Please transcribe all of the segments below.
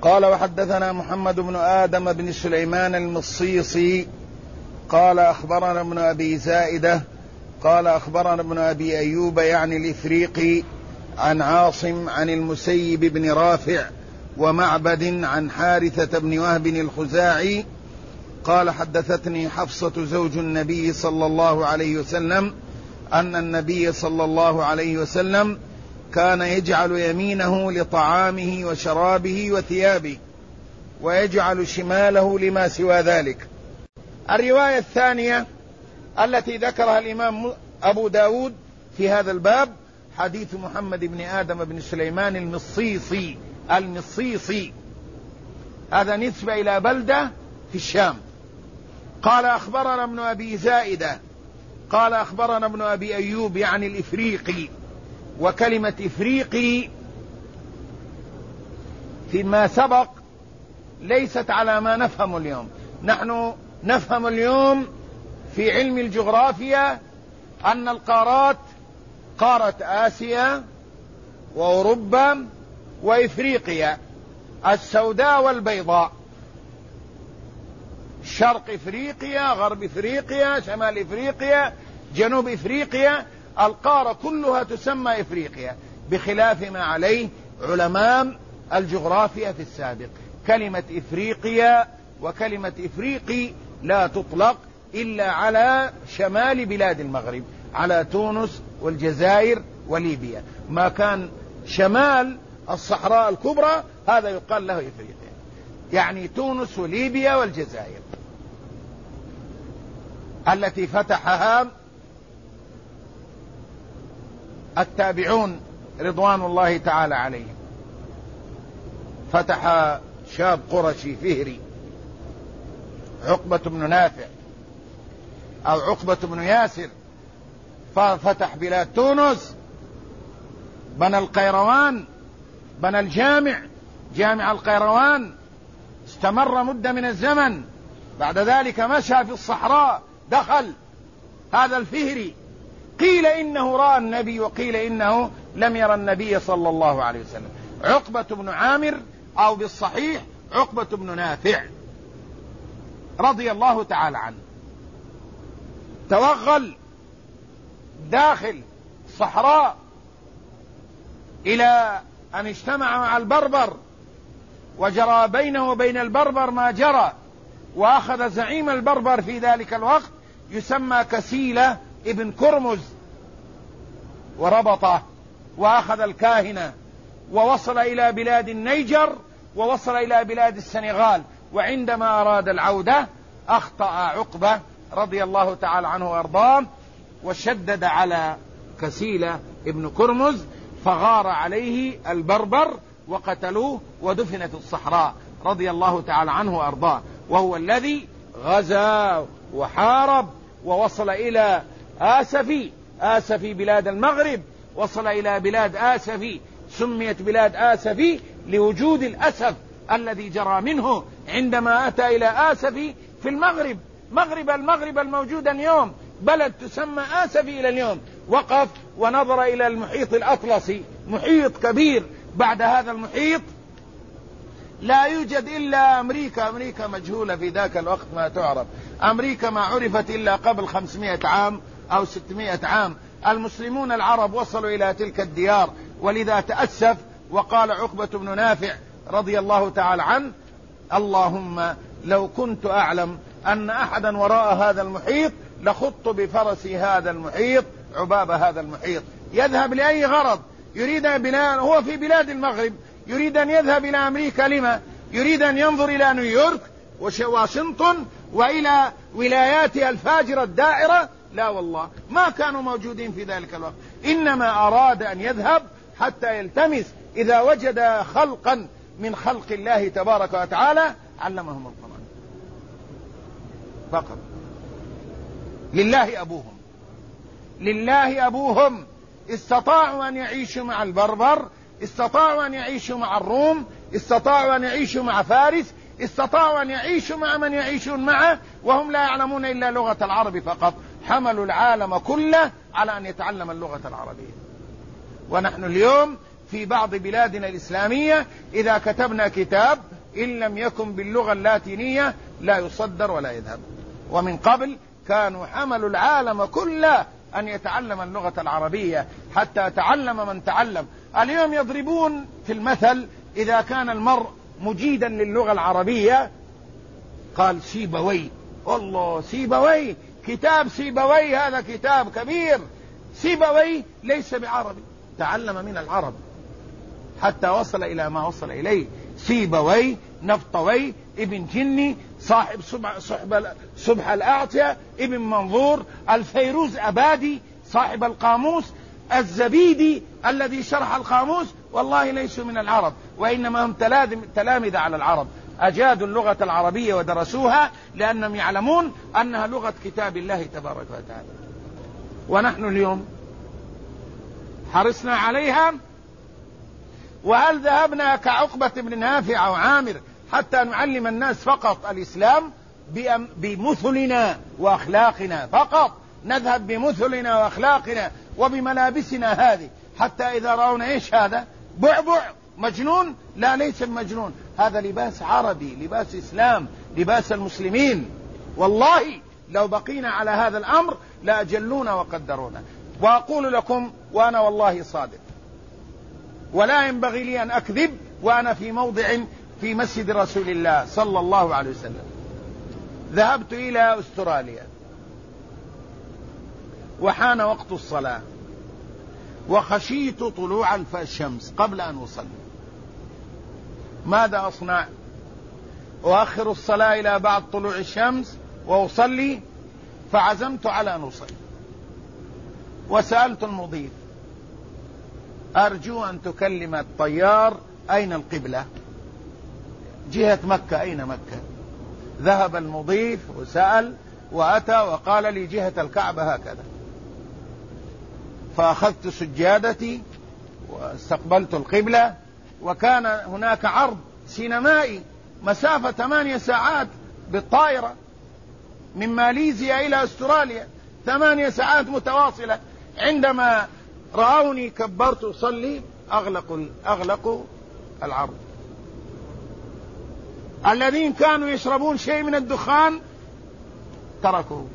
قال وحدثنا محمد بن آدم بن سليمان المصيصي قال أخبرنا ابن أبي زائدة قال أخبرنا ابن أبي أيوب يعني الإفريقي عن عاصم عن المسيب بن رافع ومعبد عن حارثة بن وهب الخزاعي قال حدثتني حفصة زوج النبي صلى الله عليه وسلم أن النبي صلى الله عليه وسلم كان يجعل يمينه لطعامه وشرابه وثيابه ويجعل شماله لما سوى ذلك. الرواية الثانية التي ذكرها الإمام أبو داود في هذا الباب حديث محمد بن آدم بن سليمان المصيصي هذا نسبة إلى بلدة في الشام. قال أخبرنا ابن أبي زائدة قال أخبرنا ابن أبي أيوب يعني الإفريقي، وكلمة إفريقي فيما سبق ليست على ما نفهم اليوم. نحن نفهم اليوم في علم الجغرافيا أن القارات قارة آسيا وأوروبا وإفريقيا، السوداء والبيضاء، شرق إفريقيا، غرب إفريقيا، شمال إفريقيا، جنوب إفريقيا، القارة كلها تسمى إفريقيا، بخلاف ما عليه علماء الجغرافيا في السابق. كلمة إفريقيا وكلمة إفريقي لا تطلق إلا على شمال بلاد المغرب، على تونس والجزائر وليبيا. ما كان شمال الصحراء الكبرى هذا يقال له إفريقيا، يعني تونس وليبيا والجزائر التي فتحها التابعون رضوان الله تعالى عليهم. فتح شاب قرشي فهري عقبة بن نافع أو عقبة بن ياسر، ففتح بلاد تونس، بنى القيروان، بنى جامع القيروان، استمر مدة من الزمن. بعد ذلك مشى في الصحراء، دخل هذا الفهري، قيل إنه رأى النبي وقيل إنه لم يرى النبي صلى الله عليه وسلم. عقبة بن عامر أو بالصحيح عقبة بن نافع رضي الله تعالى عنه، توغل داخل الصحراء إلى أن اجتمع مع البربر، وجرى بينه وبين البربر ما جرى، وأخذ زعيم البربر في ذلك الوقت يسمى كسيلة ابن كرمز وربطه، وأخذ الكاهنة ووصل إلى بلاد النيجر ووصل إلى بلاد السنغال. وعندما أراد العودة أخطأ عقبة رضي الله تعالى عنه وأرضاه وشدد على كسيلة ابن كرمز، فغار عليه البربر وقتلوه ودفن في الصحراء رضي الله تعالى عنه وأرضاه. وهو الذي غزا وحارب ووصل إلى آسفي بلاد المغرب، وصل إلى بلاد آسفي، سميت بلاد آسفي لوجود الأسف الذي جرى منه عندما أتى إلى آسفي في المغرب. المغرب الموجود اليوم بلد تسمى آسفي إلى اليوم. وقف ونظر إلى المحيط الأطلسي، محيط كبير، بعد هذا المحيط لا يوجد إلا أمريكا مجهولة في ذاك الوقت ما تعرف، أمريكا ما عرفت إلا قبل 500 عام أو 600 عام. المسلمون العرب وصلوا إلى تلك الديار، ولذا تأسف وقال عقبة بن نافع رضي الله تعالى عنه: اللهم لو كنت أعلم أن أحدا وراء هذا المحيط لخضت بفرسي هذا المحيط عباب هذا المحيط. يذهب لأي غرض؟ يريد هو في بلاد المغرب، يريد أن يذهب إلى أمريكا. لما؟ يريد أن ينظر إلى نيويورك وواشنطن وإلى ولاياتها الفاجرة الدائرة؟ لا والله، ما كانوا موجودين في ذلك الوقت. إنما أراد أن يذهب حتى يلتمس، إذا وجد خلقا من خلق الله تبارك وتعالى علمهم القرآن فقط. لله أبوهم استطاعوا أن يعيشوا مع البربر، استطاعوا أن يعيشوا مع الروم، استطاعوا أن يعيشوا مع فارس، استطاعوا أن يعيشوا مع من يعيشون معه وهم لا يعلمون إلا لغة العرب فقط. حملوا العالم كله على أن يتعلم اللغة العربية. ونحن اليوم في بعض بلادنا الإسلامية إذا كتبنا كتاب إن لم يكن باللغة اللاتينية لا يصدر ولا يذهب. ومن قبل كانوا حملوا العالم كله أن يتعلم اللغة العربية حتى تعلم من تعلم. اليوم يضربون في المثل إذا كان المرء مجيدا للغة العربية قال سيبويه. والله سيبويه، كتاب سيبويه هذا كتاب كبير. سيبويه ليس بعربي، تعلم من العرب حتى وصل إلى ما وصل إليه. سيبويه، نفطوي، ابن جني، صاحب صبح الأعطية، ابن منظور، الفيروز أبادي صاحب القاموس، الزبيدي الذي شرح القاموس، والله ليسوا من العرب، وإنما هم تلامذة على العرب، أجادوا اللغة العربية ودرسوها لأنهم يعلمون أنها لغة كتاب الله تبارك وتعالى. ونحن اليوم حرصنا عليها. وهل ذهبنا كعقبة بن نافع أو عامر حتى نعلم الناس فقط الإسلام بمثلنا وأخلاقنا فقط؟ نذهب بمثلنا وأخلاقنا وبملابسنا هذه حتى إذا رأونا إيش هذا؟ بعبع مجنون؟ لا، ليس المجنون، هذا لباس عربي، لباس إسلام، لباس المسلمين. والله لو بقينا على هذا الأمر لأجلونا وقدرونا. وأقول لكم وأنا والله صادق، ولا ينبغي لي أن أكذب، وأنا في موضع في مسجد رسول الله صلى الله عليه وسلم. ذهبت إلى أستراليا وحان وقت الصلاة وخشيت طلوع الشمس قبل أن أصلي. ماذا أصنع؟ أؤخر الصلاة إلى بعد طلوع الشمس وأصلي؟ فعزمت على أن أصلي وسألت المضيف أرجو أن تكلم الطيار أين القبلة؟ جهة مكة. أين مكة؟ ذهب المضيف وسأل وأتى وقال لي جهة الكعبة هكذا. فأخذت سجادتي واستقبلت القبلة، وكان هناك عرض سينمائي مسافة 8 ساعات بالطائرة من ماليزيا إلى أستراليا، 8 ساعات متواصلة. عندما رأوني كبرت أصلي أغلقوا العرض. الذين كانوا يشربون شيء من الدخان تركوه.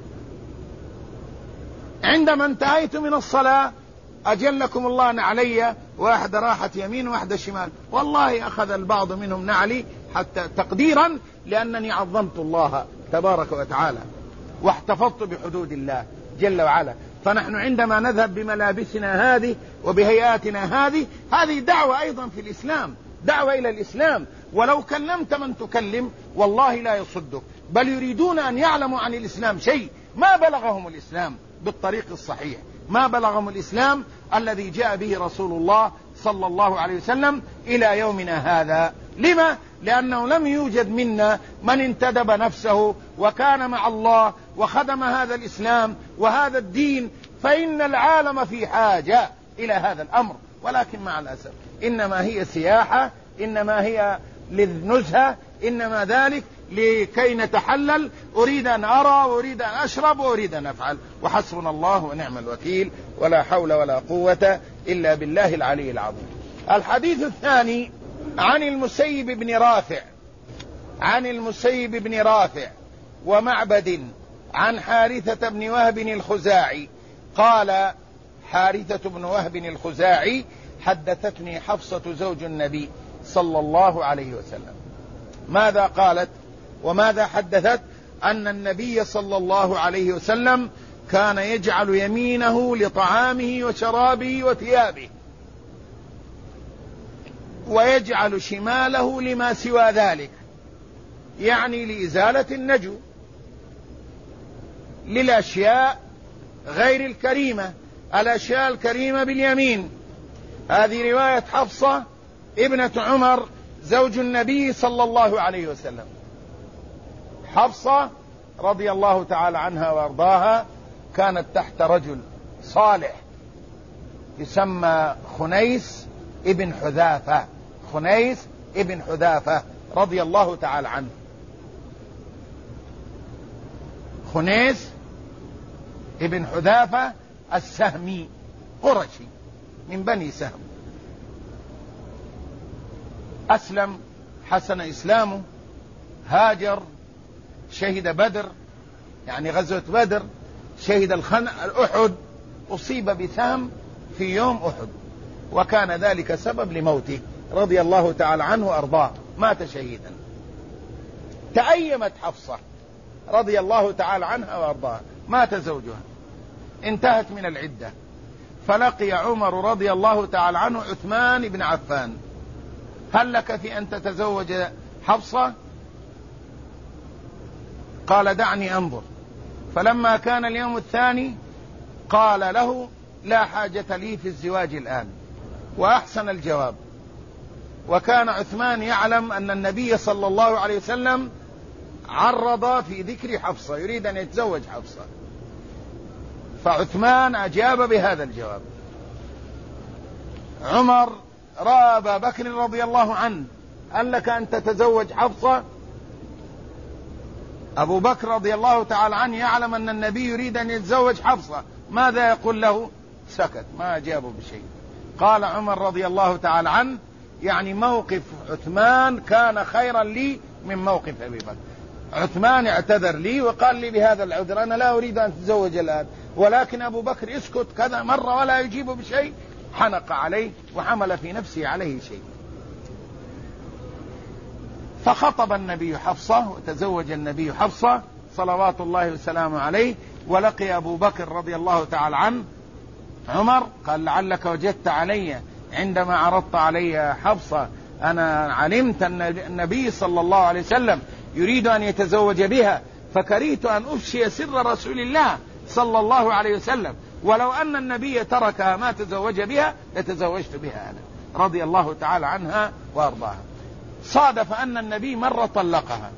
عندما انتهيت من الصلاة أجلكم الله نعلي، واحدة راحت يمين واحدة شمال، والله أخذ البعض منهم نعلي حتى تقديرا لأنني عظمت الله تبارك وتعالى واحتفظت بحدود الله جل وعلا. فنحن عندما نذهب بملابسنا هذه وبهيئاتنا هذه دعوة أيضا في الإسلام، دعوة إلى الإسلام. ولو كلمت من تكلم والله لا يصدك، بل يريدون أن يعلموا عن الإسلام شيء ما بلغهم الإسلام بالطريق الصحيح، ما بلغهم الإسلام الذي جاء به رسول الله صلى الله عليه وسلم إلى يومنا هذا. لما؟ لأنه لم يوجد منا من انتدب نفسه وكان مع الله وخدم هذا الإسلام وهذا الدين. فإن العالم في حاجة إلى هذا الأمر، ولكن مع الأسف إنما هي سياحة، إنما هي للنزهة، إنما ذلك لكي نتحلل. أريد أن أرى وأريد أن أشرب وأريد أن أفعل، وحسبنا الله ونعم الوكيل، ولا حول ولا قوة إلا بالله العلي العظيم. الحديث الثاني عن المسيب بن رافع ومعبد عن حارثة بن وهب الخزاعي قال: حارثة بن وهب الخزاعي حدثتني حفصة زوج النبي صلى الله عليه وسلم. ماذا قالت وماذا حدثت؟ أن النبي صلى الله عليه وسلم كان يجعل يمينه لطعامه وشرابه وثيابه، ويجعل شماله لما سوى ذلك، يعني لإزالة النجو، للأشياء غير الكريمة، الأشياء الكريمة باليمين. هذه رواية حفصة ابنة عمر زوج النبي صلى الله عليه وسلم. حفصة رضي الله تعالى عنها وارضاها كانت تحت رجل صالح يسمى خنيس ابن حذافة رضي الله تعالى عنه. خنيس ابن حذافة السهمي قرشي من بني سهم. أسلم حسن إسلامه، هاجر، شهد بدر يعني غزوة بدر، شهد أحد، أصيب بسهم في يوم أحد، وكان ذلك سبب لموته رضي الله تعالى عنه وأرضاه، مات شهيدا. تأيمت حفصة رضي الله تعالى عنها وأرضاها، مات زوجها، انتهت من العدة، فلقي عمر رضي الله تعالى عنه عثمان بن عفان: هل لك في أن تتزوج حفصة؟ قال: دعني أنظر. فلما كان اليوم الثاني قال له: لا حاجة لي في الزواج الآن، وأحسن الجواب. وكان عثمان يعلم أن النبي صلى الله عليه وسلم عرض في ذكر حفصة، يريد أن يتزوج حفصة، فعثمان أجاب بهذا الجواب. عمر رأى أبا بكر رضي الله عنه: هل لك أن تتزوج حفصة؟ أبو بكر رضي الله تعالى عنه يعلم أن النبي يريد أن يتزوج حفصة، ماذا يقول له؟ سكت، ما أجابه بشيء. قال عمر رضي الله تعالى عنه: يعني موقف عثمان كان خيرا لي من موقف أبي بكر. عثمان اعتذر لي وقال لي بهذا العذر: أنا لا أريد أن تتزوج الآن، ولكن أبو بكر يسكت كذا مرة ولا يجيب بشيء، حنق عليه وحمل في نفسه عليه شيء. فخطب النبي حفصة وتزوج النبي حفصة صلوات الله وسلامه عليه. ولقي أبو بكر رضي الله تعالى عنه عمر، قال: لعلك وجدت علي عندما عرضت علي حفصة، أنا علمت أن النبي صلى الله عليه وسلم يريد أن يتزوج بها، فكرهت أن أفشي سر رسول الله صلى الله عليه وسلم، ولو أن النبي تركها ما تزوج بها لتزوجت بها أنا، رضي الله تعالى عنها وأرضاها. صادف أن النبي مرة طلقها،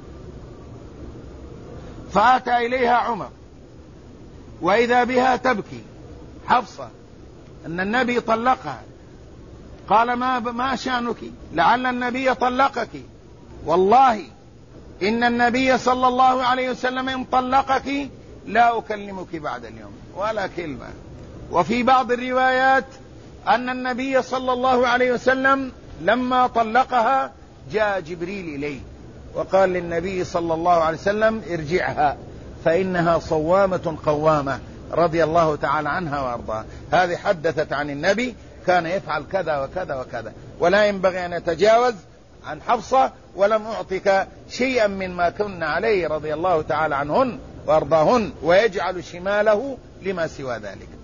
فأتى إليها عمر وإذا بها تبكي حفصة أن النبي طلقها. قال: ما شأنك؟ لعل النبي طلقك. والله إن النبي صلى الله عليه وسلم إن طلقك لا أكلمك بعد اليوم ولا كلمة. وفي بعض الروايات أن النبي صلى الله عليه وسلم لما طلقها جاء جبريل إليه وقال للنبي صلى الله عليه وسلم: ارجعها فإنها صوامة قوامة، رضي الله تعالى عنها وأرضاها. هذه حدثت عن النبي كان يفعل كذا وكذا وكذا، ولا ينبغي أن يتجاوز عن حفصة، ولم أعطك شيئا مما كن عليه رضي الله تعالى عنهن وأرضاهن، ويجعل شماله لما سوى ذلك.